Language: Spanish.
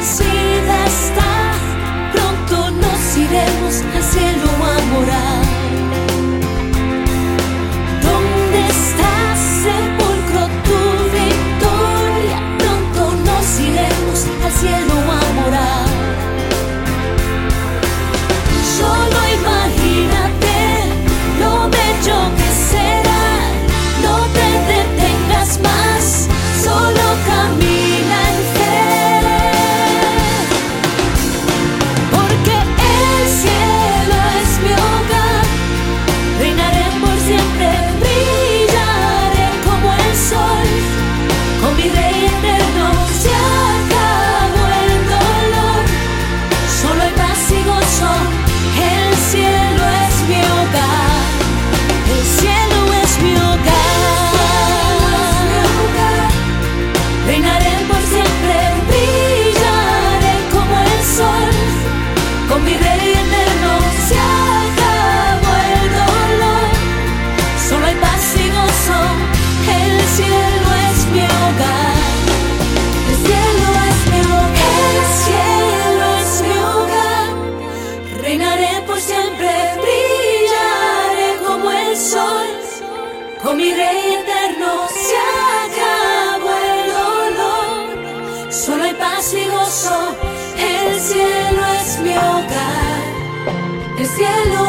vencida está. Pronto nos iremos al cielo a morar. ¿Dónde está, sepulcro, tu victoria? Pronto nos iremos al cielo a morar. Solo imagínate lo bello que será. No te detengas más, solo camina en fe. Porque el cielo es mi hogar, reinaré por siempre, brillaré como el sol. Con mi Rey eterno se acabó el dolor, solo hay paz y gozo. El cielo es mi hogar, el cielo es mi hogar. Reinaré por siempre, brillaré como el sol. Con mi Rey eterno se acabó el dolor, solo hay paz y gozo. El cielo es mi hogar, el cielo es mi hogar, el cielo es mi hogar. Reinaré por siempre, brillaré como el sol. Con mi Rey eterno se acabó el dolor, solo hay paz y gozo. El cielo es mi hogar, el cielo